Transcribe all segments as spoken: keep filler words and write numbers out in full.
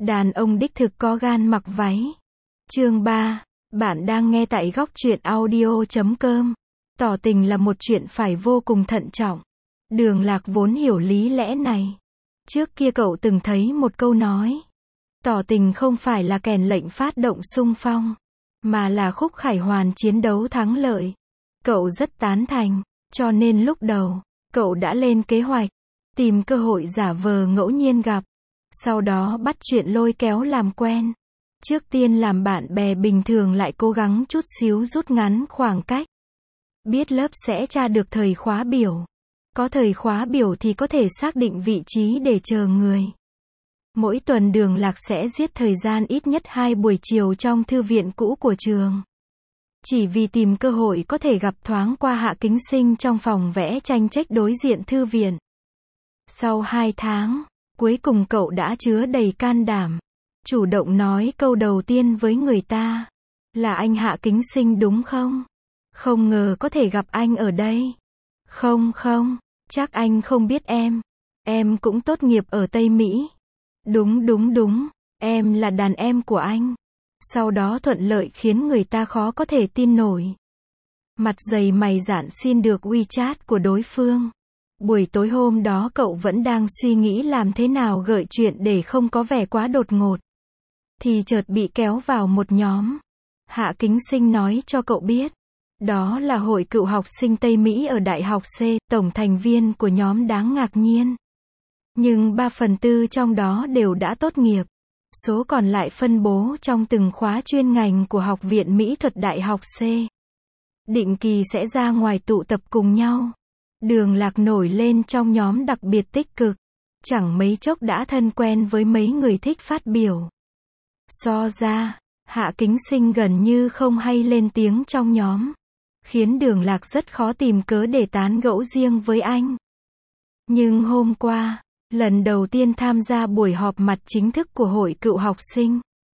Đàn ông đích thực có gan mặc váy. Chương ba. Bạn đang nghe tại góc truyện audio chấm com. Tỏ tình là một chuyện phải vô cùng thận trọng. Đường Lạc vốn hiểu lý lẽ này. Trước kia cậu từng thấy một câu nói. Tỏ tình không phải là kèn lệnh phát động xung phong, mà là khúc khải hoàn chiến đấu thắng lợi. Cậu rất tán thành, cho nên lúc đầu, cậu đã lên kế hoạch, tìm cơ hội giả vờ ngẫu nhiên gặp. Sau đó bắt chuyện lôi kéo làm quen. Trước tiên làm bạn bè bình thường lại cố gắng chút xíu rút ngắn khoảng cách. Biết lớp sẽ tra được thời khóa biểu. Có thời khóa biểu thì có thể xác định vị trí để chờ người. Mỗi tuần Đường Lạc sẽ giết thời gian ít nhất hai buổi chiều trong thư viện cũ của trường. Chỉ vì tìm cơ hội có thể gặp thoáng qua Hạ Kính Sinh trong phòng vẽ tranh trách đối diện thư viện. Sau hai tháng, cuối cùng cậu đã chứa đầy can đảm. Chủ động nói câu đầu tiên với người ta. Là anh Hạ Kính Sinh đúng không? Không ngờ có thể gặp anh ở đây. Không không, chắc anh không biết em. Em cũng tốt nghiệp ở Tây Mỹ. Đúng đúng đúng, em là đàn em của anh. Sau đó thuận lợi khiến người ta khó có thể tin nổi. Mặt dày mày dạn xin được WeChat của đối phương. Buổi tối hôm đó cậu vẫn đang suy nghĩ làm thế nào gợi chuyện để không có vẻ quá đột ngột. Thì chợt bị kéo vào một nhóm. Hạ Kính Sinh nói cho cậu biết. Đó là hội cựu học sinh Tây Mỹ ở Đại học C, tổng thành viên của nhóm đáng ngạc nhiên. Nhưng ba phần tư trong đó đều đã tốt nghiệp. Số còn lại phân bố trong từng khóa chuyên ngành của Học viện Mỹ thuật Đại học C. Định kỳ sẽ ra ngoài tụ tập cùng nhau. Đường Lạc nổi lên trong nhóm đặc biệt tích cực. Chẳng mấy chốc đã thân quen với mấy người thích phát biểu. So ra, Hạ Kính Sinh gần như không hay lên tiếng trong nhóm. Khiến Đường Lạc rất khó tìm cớ để tán gẫu riêng với anh. Nhưng hôm qua, lần đầu tiên tham gia buổi họp mặt chính thức của hội cựu học sinh,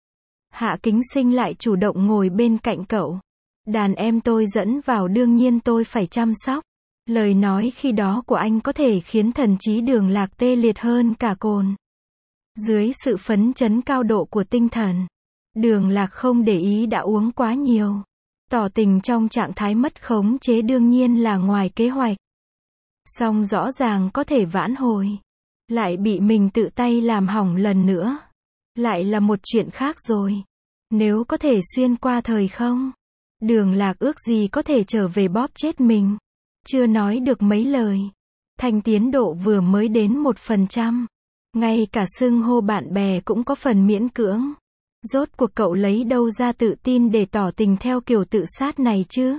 Hạ Kính Sinh lại chủ động ngồi bên cạnh cậu. Đàn em tôi dẫn vào đương nhiên tôi phải chăm sóc. Lời nói khi đó của anh có thể khiến thần trí Đường Lạc tê liệt hơn cả cồn. Dưới sự phấn chấn cao độ của tinh thần, Đường Lạc không để ý đã uống quá nhiều. Tỏ tình trong trạng thái mất khống chế đương nhiên là ngoài kế hoạch. Song rõ ràng có thể vãn hồi. Lại bị mình tự tay làm hỏng lần nữa. Lại là một chuyện khác rồi. Nếu có thể xuyên qua thời không, Đường Lạc ước gì có thể trở về bóp chết mình. Chưa nói được mấy lời. Thành tiến độ vừa mới đến một phần trăm. Ngay cả xưng hô bạn bè cũng có phần miễn cưỡng. Rốt cuộc cậu lấy đâu ra tự tin để tỏ tình theo kiểu tự sát này chứ?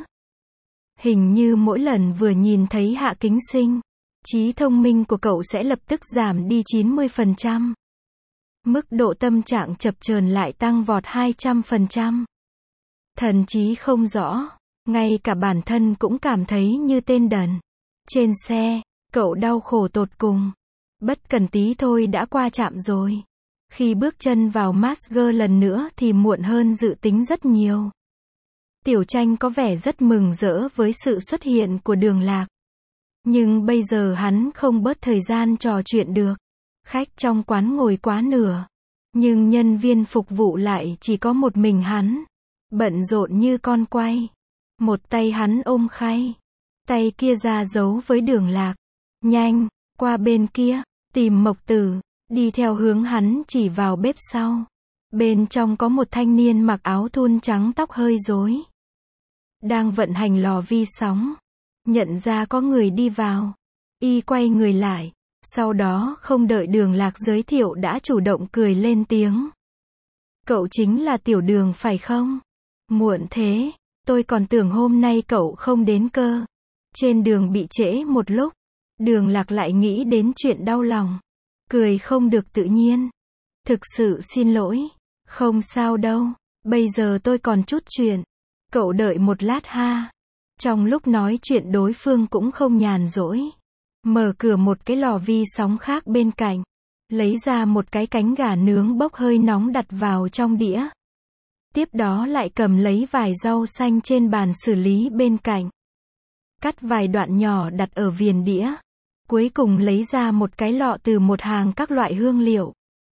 Hình như mỗi lần vừa nhìn thấy Hạ Kính Sinh, trí thông minh của cậu sẽ lập tức giảm đi chín mươi phần trăm. Mức độ tâm trạng chập chờn lại tăng vọt hai trăm phần trăm. Thần trí không rõ, ngay cả bản thân cũng cảm thấy như tên đần. Trên xe, cậu đau khổ tột cùng. Bất cần tí thôi đã qua trạm rồi. Khi bước chân vào Masger lần nữa thì muộn hơn dự tính rất nhiều. Tiểu Tranh có vẻ rất mừng rỡ với sự xuất hiện của Đường Lạc. Nhưng bây giờ hắn không bớt thời gian trò chuyện được. Khách trong quán ngồi quá nửa. Nhưng nhân viên phục vụ lại chỉ có một mình hắn. Bận rộn như con quay. Một tay hắn ôm khay. Tay kia ra giấu với Đường Lạc. Nhanh, qua bên kia, tìm Mộc Tử. Đi theo hướng hắn chỉ vào bếp sau. Bên trong có một thanh niên mặc áo thun trắng tóc hơi rối. Đang vận hành lò vi sóng. Nhận ra có người đi vào. Y quay người lại. Sau đó không đợi Đường Lạc giới thiệu đã chủ động cười lên tiếng. Cậu chính là Tiểu Đường phải không? Muộn thế, tôi còn tưởng hôm nay cậu không đến cơ. Trên đường bị trễ một lúc. Đường Lạc lại nghĩ đến chuyện đau lòng. Cười không được tự nhiên. Thực sự xin lỗi. Không sao đâu. Bây giờ tôi còn chút chuyện. Cậu đợi một lát ha. Trong lúc nói chuyện đối phương cũng không nhàn rỗi. Mở cửa một cái lò vi sóng khác bên cạnh. Lấy ra một cái cánh gà nướng bốc hơi nóng đặt vào trong đĩa. Tiếp đó lại cầm lấy vài rau xanh trên bàn xử lý bên cạnh. Cắt vài đoạn nhỏ đặt ở viền đĩa. Cuối cùng lấy ra một cái lọ từ một hàng các loại hương liệu.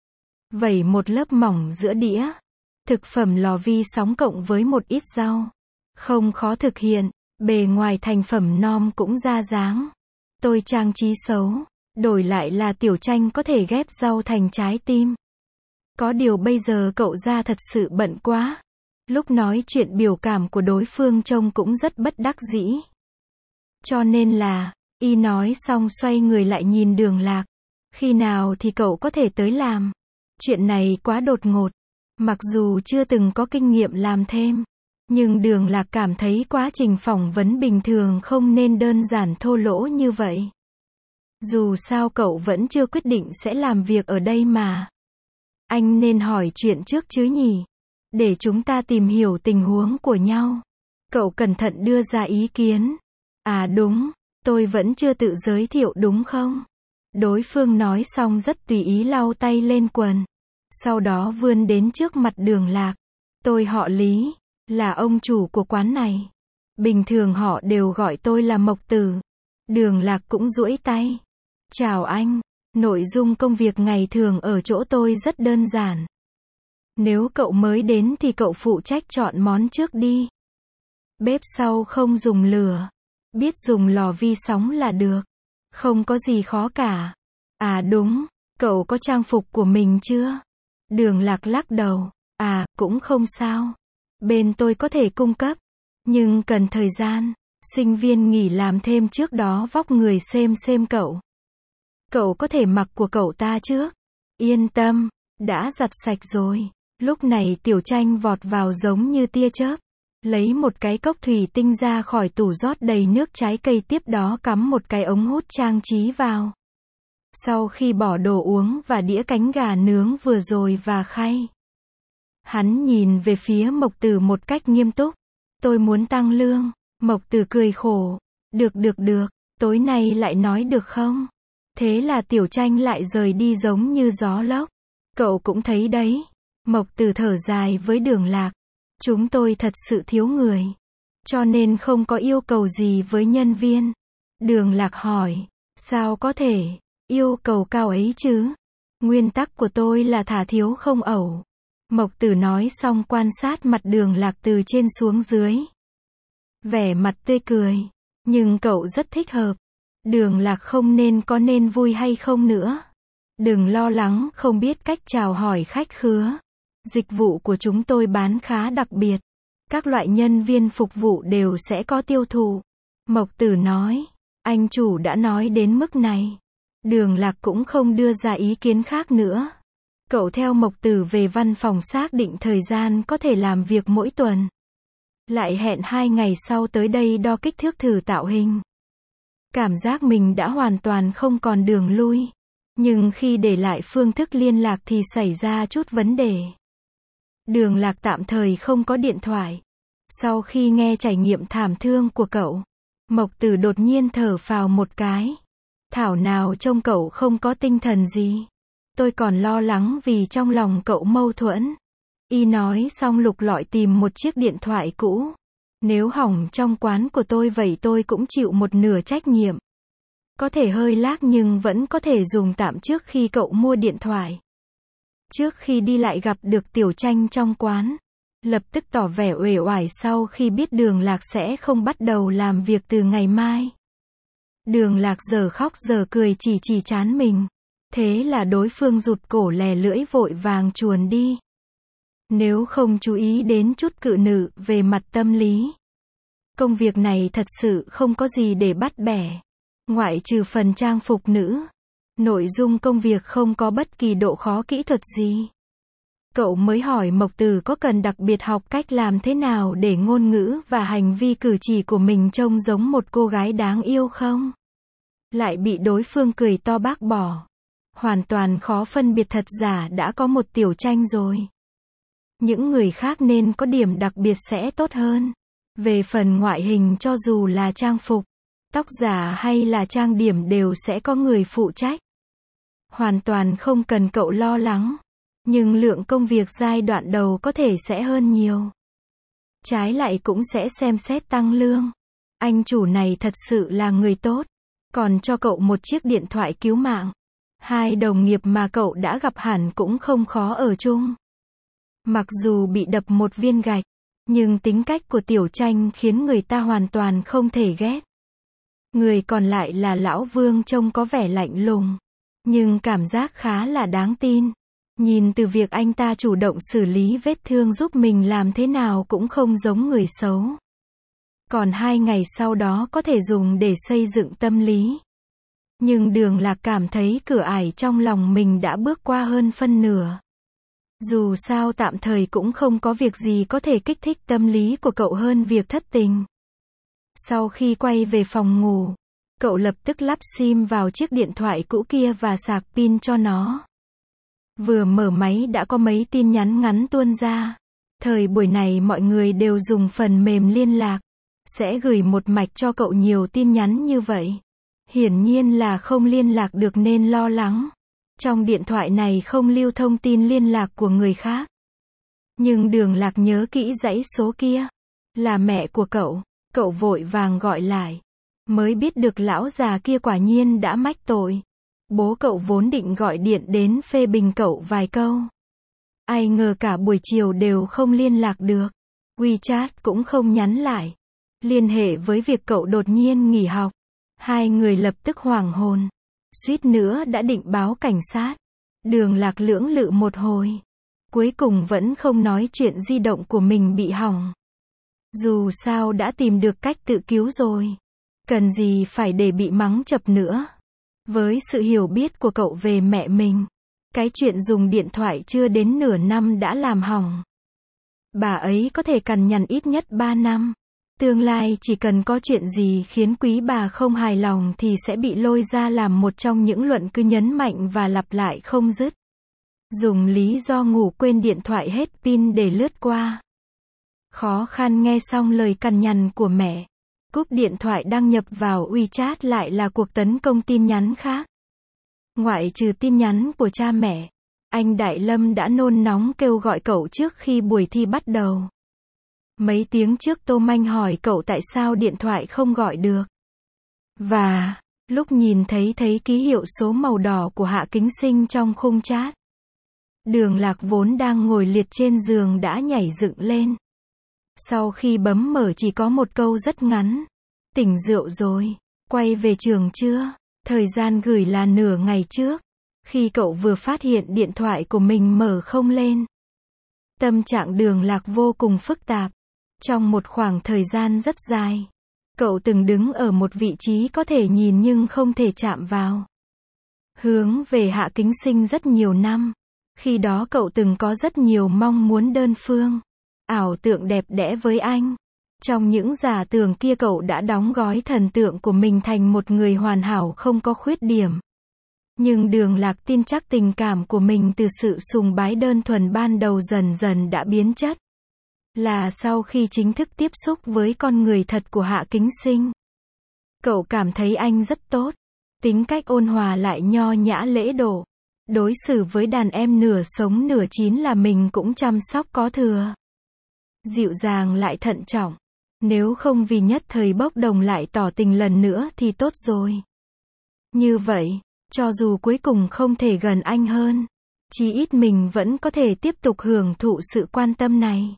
vẩy một lớp mỏng giữa đĩa. Thực phẩm lò vi sóng cộng với một ít rau. Không khó thực hiện, bề ngoài thành phẩm nom cũng ra dáng. Tôi trang trí xấu, đổi lại là Tiểu Tranh có thể ghép rau thành trái tim. Có điều bây giờ cậu ra thật sự bận quá. Lúc nói chuyện biểu cảm của đối phương trông cũng rất bất đắc dĩ. Cho nên là, y nói xong xoay người lại nhìn Đường Lạc. Khi nào thì cậu có thể tới làm? Chuyện này quá đột ngột. Mặc dù chưa từng có kinh nghiệm làm thêm, nhưng Đường Lạc cảm thấy quá trình phỏng vấn bình thường không nên đơn giản thô lỗ như vậy. Dù sao cậu vẫn chưa quyết định sẽ làm việc ở đây mà. Anh nên hỏi chuyện trước chứ nhỉ? Để chúng ta tìm hiểu tình huống của nhau. Cậu cẩn thận đưa ra ý kiến. À đúng, tôi vẫn chưa tự giới thiệu đúng không? Đối phương nói xong rất tùy ý lau tay lên quần. Sau đó vươn đến trước mặt Đường Lạc. Tôi họ Lý, là ông chủ của quán này. Bình thường họ đều gọi tôi là Mộc Tử. Đường Lạc cũng duỗi tay. Chào anh, nội dung công việc ngày thường ở chỗ tôi rất đơn giản. Nếu cậu mới đến thì cậu phụ trách chọn món trước đi. Bếp sau không dùng lửa. Biết dùng lò vi sóng là được. Không có gì khó cả. À đúng, cậu có trang phục của mình chưa? Đường Lạc lắc đầu. À, cũng không sao. Bên tôi có thể cung cấp. Nhưng cần thời gian. Sinh viên nghỉ làm thêm trước đó vóc người xem xem cậu. Cậu có thể mặc của cậu ta trước. Yên tâm, đã giặt sạch rồi. Lúc này Tiểu Tranh vọt vào giống như tia chớp. Lấy một cái cốc thủy tinh ra khỏi tủ rót đầy nước trái cây, tiếp đó cắm một cái ống hút trang trí vào. Sau khi bỏ đồ uống và đĩa cánh gà nướng vừa rồi và khay, hắn nhìn về phía Mộc Tử một cách nghiêm túc. Tôi muốn tăng lương. Mộc Tử cười khổ. Được được được, tối nay lại nói được không? Thế là Tiểu Tranh lại rời đi giống như gió lốc. Cậu cũng thấy đấy. Mộc Tử thở dài với Đường Lạc. Chúng tôi thật sự thiếu người. Cho nên không có yêu cầu gì với nhân viên. Đường Lạc hỏi. Sao có thể yêu cầu cao ấy chứ? Nguyên tắc của tôi là thả thiếu không ẩu. Mộc Tử nói xong quan sát mặt Đường Lạc từ trên xuống dưới. Vẻ mặt tươi cười. Nhưng cậu rất thích hợp. Đường Lạc không nên có nên vui hay không nữa. Đừng lo lắng không biết cách chào hỏi khách khứa. Dịch vụ của chúng tôi bán khá đặc biệt. Các loại nhân viên phục vụ đều sẽ có tiêu thụ. Mộc Tử nói. Anh chủ đã nói đến mức này. Đường Lạc cũng không đưa ra ý kiến khác nữa. Cậu theo Mộc Tử về văn phòng xác định thời gian có thể làm việc mỗi tuần. Lại hẹn hai ngày sau tới đây đo kích thước thử tạo hình. Cảm giác mình đã hoàn toàn không còn đường lui. Nhưng khi để lại phương thức liên lạc thì xảy ra chút vấn đề. Đường Lạc tạm thời không có điện thoại. Sau khi nghe trải nghiệm thảm thương của cậu, Mộc Tử đột nhiên thở phào một cái. Thảo nào trông cậu không có tinh thần gì. Tôi còn lo lắng vì trong lòng cậu mâu thuẫn. Y nói xong lục lọi tìm một chiếc điện thoại cũ. Nếu hỏng trong quán của tôi vậy tôi cũng chịu một nửa trách nhiệm. Có thể hơi lag nhưng vẫn có thể dùng tạm trước khi cậu mua điện thoại. Trước khi đi lại gặp được Tiểu Tranh trong quán. Lập tức tỏ vẻ uể oải sau khi biết Đường Lạc sẽ không bắt đầu làm việc từ ngày mai. Đường Lạc giờ khóc giờ cười chỉ chỉ trán mình. Thế là đối phương rụt cổ lè lưỡi vội vàng chuồn đi. Nếu không chú ý đến chút cự nữ về mặt tâm lý. Công việc này thật sự không có gì để bắt bẻ. Ngoại trừ phần trang phục nữ. Nội dung công việc không có bất kỳ độ khó kỹ thuật gì. Cậu mới hỏi Mộc Tử có cần đặc biệt học cách làm thế nào để ngôn ngữ và hành vi cử chỉ của mình trông giống một cô gái đáng yêu không? Lại bị đối phương cười to bác bỏ. Hoàn toàn khó phân biệt thật giả, đã có một Tiểu Tranh rồi. Những người khác nên có điểm đặc biệt sẽ tốt hơn. Về phần ngoại hình cho dù là trang phục, tóc giả hay là trang điểm đều sẽ có người phụ trách. Hoàn toàn không cần cậu lo lắng. Nhưng lượng công việc giai đoạn đầu có thể sẽ hơn nhiều. Trái lại cũng sẽ xem xét tăng lương. Anh chủ này thật sự là người tốt. Còn cho cậu một chiếc điện thoại cứu mạng. Hai đồng nghiệp mà cậu đã gặp hẳn cũng không khó ở chung. Mặc dù bị đập một viên gạch, nhưng tính cách của Tiểu Tranh khiến người ta hoàn toàn không thể ghét. Người còn lại là Lão Vương, trông có vẻ lạnh lùng, nhưng cảm giác khá là đáng tin. Nhìn từ việc anh ta chủ động xử lý vết thương giúp mình làm thế nào cũng không giống người xấu. Còn hai ngày sau đó có thể dùng để xây dựng tâm lý. Nhưng Đường Lạc cảm thấy cửa ải trong lòng mình đã bước qua hơn phân nửa. Dù sao tạm thời cũng không có việc gì có thể kích thích tâm lý của cậu hơn việc thất tình. Sau khi quay về phòng ngủ, cậu lập tức lắp sim vào chiếc điện thoại cũ kia và sạc pin cho nó. Vừa mở máy đã có mấy tin nhắn ngắn tuôn ra. Thời buổi này mọi người đều dùng phần mềm liên lạc, sẽ gửi một mạch cho cậu nhiều tin nhắn như vậy. Hiển nhiên là không liên lạc được nên lo lắng. Trong điện thoại này không lưu thông tin liên lạc của người khác. Nhưng Đường Lạc nhớ kỹ dãy số kia. Là mẹ của cậu. Cậu vội vàng gọi lại. Mới biết được lão già kia quả nhiên đã mách tội. Bố cậu vốn định gọi điện đến phê bình cậu vài câu. Ai ngờ cả buổi chiều đều không liên lạc được. WeChat cũng không nhắn lại. Liên hệ với việc cậu đột nhiên nghỉ học. Hai người lập tức hoảng hồn. Suýt nữa đã định báo cảnh sát. Đường Lạc lưỡng lự một hồi. Cuối cùng vẫn không nói chuyện di động của mình bị hỏng. Dù sao đã tìm được cách tự cứu rồi. Cần gì phải để bị mắng chập nữa. Với sự hiểu biết của cậu về mẹ mình, cái chuyện dùng điện thoại chưa đến nửa năm đã làm hỏng. Bà ấy có thể cằn nhằn ít nhất ba năm. Tương lai chỉ cần có chuyện gì khiến quý bà không hài lòng thì sẽ bị lôi ra làm một trong những luận cứ nhấn mạnh và lặp lại không dứt. Dùng lý do ngủ quên điện thoại hết pin để lướt qua. Khó khăn nghe xong lời cằn nhằn của mẹ. Cúp điện thoại đăng nhập vào WeChat lại là cuộc tấn công tin nhắn khác. Ngoại trừ tin nhắn của cha mẹ, anh Đại Lâm đã nôn nóng kêu gọi cậu trước khi buổi thi bắt đầu. Mấy tiếng trước Tô Manh hỏi cậu tại sao điện thoại không gọi được. Và, lúc nhìn thấy thấy ký hiệu số màu đỏ của Hạ Kính Sinh trong khung chat. Đường Lạc vốn đang ngồi liệt trên giường đã nhảy dựng lên. Sau khi bấm mở chỉ có một câu rất ngắn. Tỉnh rượu rồi, quay về trường chưa? Thời gian gửi là nửa ngày trước. Khi cậu vừa phát hiện điện thoại của mình mở không lên. Tâm trạng Đường Lạc vô cùng phức tạp. Trong một khoảng thời gian rất dài, cậu từng đứng ở một vị trí có thể nhìn nhưng không thể chạm vào. Hướng về Hạ Kính Sinh rất nhiều năm. Khi đó cậu từng có rất nhiều mong muốn đơn phương. Ảo tượng đẹp đẽ với anh. Trong những giả tưởng kia cậu đã đóng gói thần tượng của mình thành một người hoàn hảo không có khuyết điểm. Nhưng Đường Lạc tin chắc tình cảm của mình từ sự sùng bái đơn thuần ban đầu dần dần đã biến chất. Là sau khi chính thức tiếp xúc với con người thật của Hạ Kính Sinh. Cậu cảm thấy anh rất tốt. Tính cách ôn hòa lại nho nhã lễ độ. Đối xử với đàn em nửa sống nửa chín là mình cũng chăm sóc có thừa. Dịu dàng lại thận trọng. Nếu không vì nhất thời bốc đồng lại tỏ tình lần nữa thì tốt rồi. Như vậy, cho dù cuối cùng không thể gần anh hơn, chí ít mình vẫn có thể tiếp tục hưởng thụ sự quan tâm này.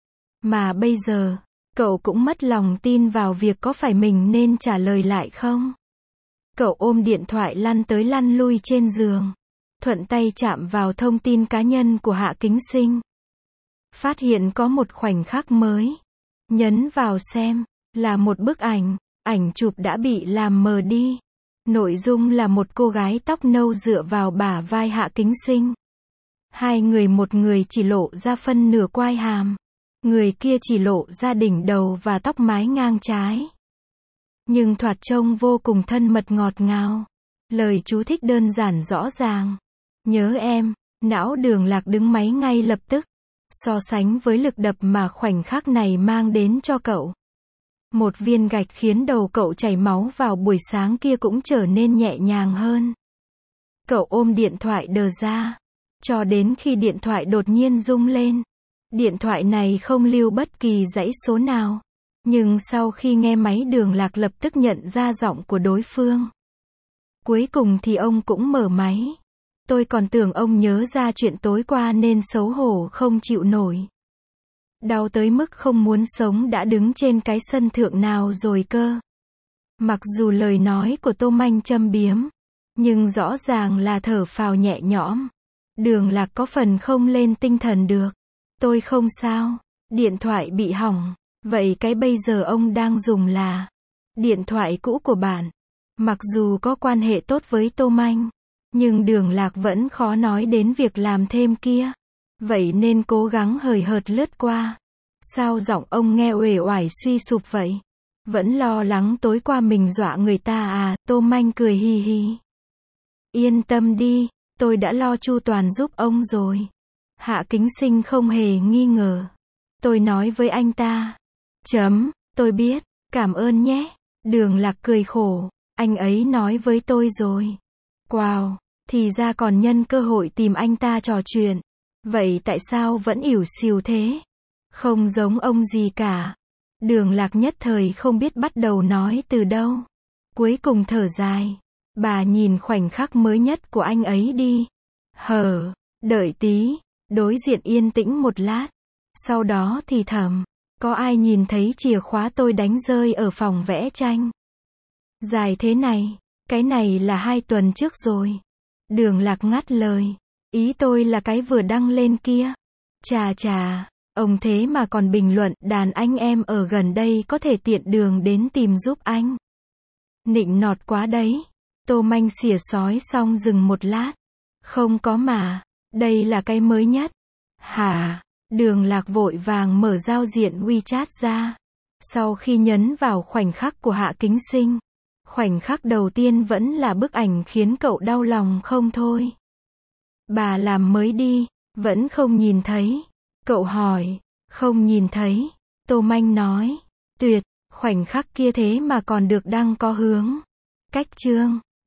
Mà bây giờ, cậu cũng mất lòng tin vào việc có phải mình nên trả lời lại không. Cậu ôm điện thoại lăn tới lăn lui trên giường. Thuận tay chạm vào thông tin cá nhân của Hạ Kính Sinh. Phát hiện có một khoảnh khắc mới. Nhấn vào xem, là một bức ảnh. Ảnh chụp đã bị làm mờ đi. Nội dung là một cô gái tóc nâu dựa vào bả vai Hạ Kính Sinh. Hai người, một người chỉ lộ ra phân nửa quai hàm. Người kia chỉ lộ ra đỉnh đầu và tóc mái ngang trái. Nhưng thoạt trông vô cùng thân mật ngọt ngào. Lời chú thích đơn giản rõ ràng. Nhớ em, não Đường Lạc đứng máy ngay lập tức. So sánh với lực đập mà khoảnh khắc này mang đến cho cậu. Một viên gạch khiến đầu cậu chảy máu vào buổi sáng kia cũng trở nên nhẹ nhàng hơn. Cậu ôm điện thoại đờ ra. Cho đến khi điện thoại đột nhiên rung lên. Điện thoại này không lưu bất kỳ dãy số nào. Nhưng sau khi nghe máy Đường Lạc lập tức nhận ra giọng của đối phương. Cuối cùng thì ông cũng mở máy. Tôi còn tưởng ông nhớ ra chuyện tối qua nên xấu hổ không chịu nổi. Đau tới mức không muốn sống đã đứng trên cái sân thượng nào rồi cơ. Mặc dù lời nói của Tô Manh châm biếm, nhưng rõ ràng là thở phào nhẹ nhõm. Đường Lạc có phần không lên tinh thần được. Tôi không sao, điện thoại bị hỏng, vậy cái bây giờ ông đang dùng là điện thoại cũ của bạn. Mặc dù có quan hệ tốt với Tô Manh, nhưng Đường Lạc vẫn khó nói đến việc làm thêm kia. Vậy nên cố gắng hời hợt lướt qua. Sao giọng ông nghe uể oải suy sụp vậy? Vẫn lo lắng tối qua mình dọa người ta à? Tô Manh cười hì hì. Yên tâm đi, tôi đã lo chu toàn giúp ông rồi. Hạ Kính Sinh không hề nghi ngờ. Tôi nói với anh ta. Chấm, tôi biết, cảm ơn nhé. Đường Lạc cười khổ. Anh ấy nói với tôi rồi. Wow, thì ra còn nhân cơ hội tìm anh ta trò chuyện. Vậy tại sao vẫn ỉu xìu thế? Không giống ông gì cả. Đường Lạc nhất thời không biết bắt đầu nói từ đâu. Cuối cùng thở dài. Bà nhìn khoảnh khắc mới nhất của anh ấy đi. Hờ, đợi tí. Đối diện yên tĩnh một lát. Sau đó thì thầm. Có ai nhìn thấy chìa khóa tôi đánh rơi ở phòng vẽ tranh? Dài thế này. Cái này là hai tuần trước rồi. Đường Lạc ngắt lời. Ý tôi là cái vừa đăng lên kia. Chà chà, ông thế mà còn bình luận đàn anh em ở gần đây có thể tiện đường đến tìm giúp anh. Nịnh nọt quá đấy. Tô Manh xỉa sói xong dừng một lát. Không có mà. Đây là cái mới nhất. Hả? Đường Lạc vội vàng mở giao diện WeChat ra. Sau khi nhấn vào khoảnh khắc của Hạ Kính Sinh. Khoảnh khắc đầu tiên vẫn là bức ảnh khiến cậu đau lòng không thôi. Bà làm mới đi, vẫn không nhìn thấy. Cậu hỏi, không nhìn thấy. Tô Manh nói, tuyệt, khoảnh khắc kia thế mà còn được đăng có hướng. Cách chương.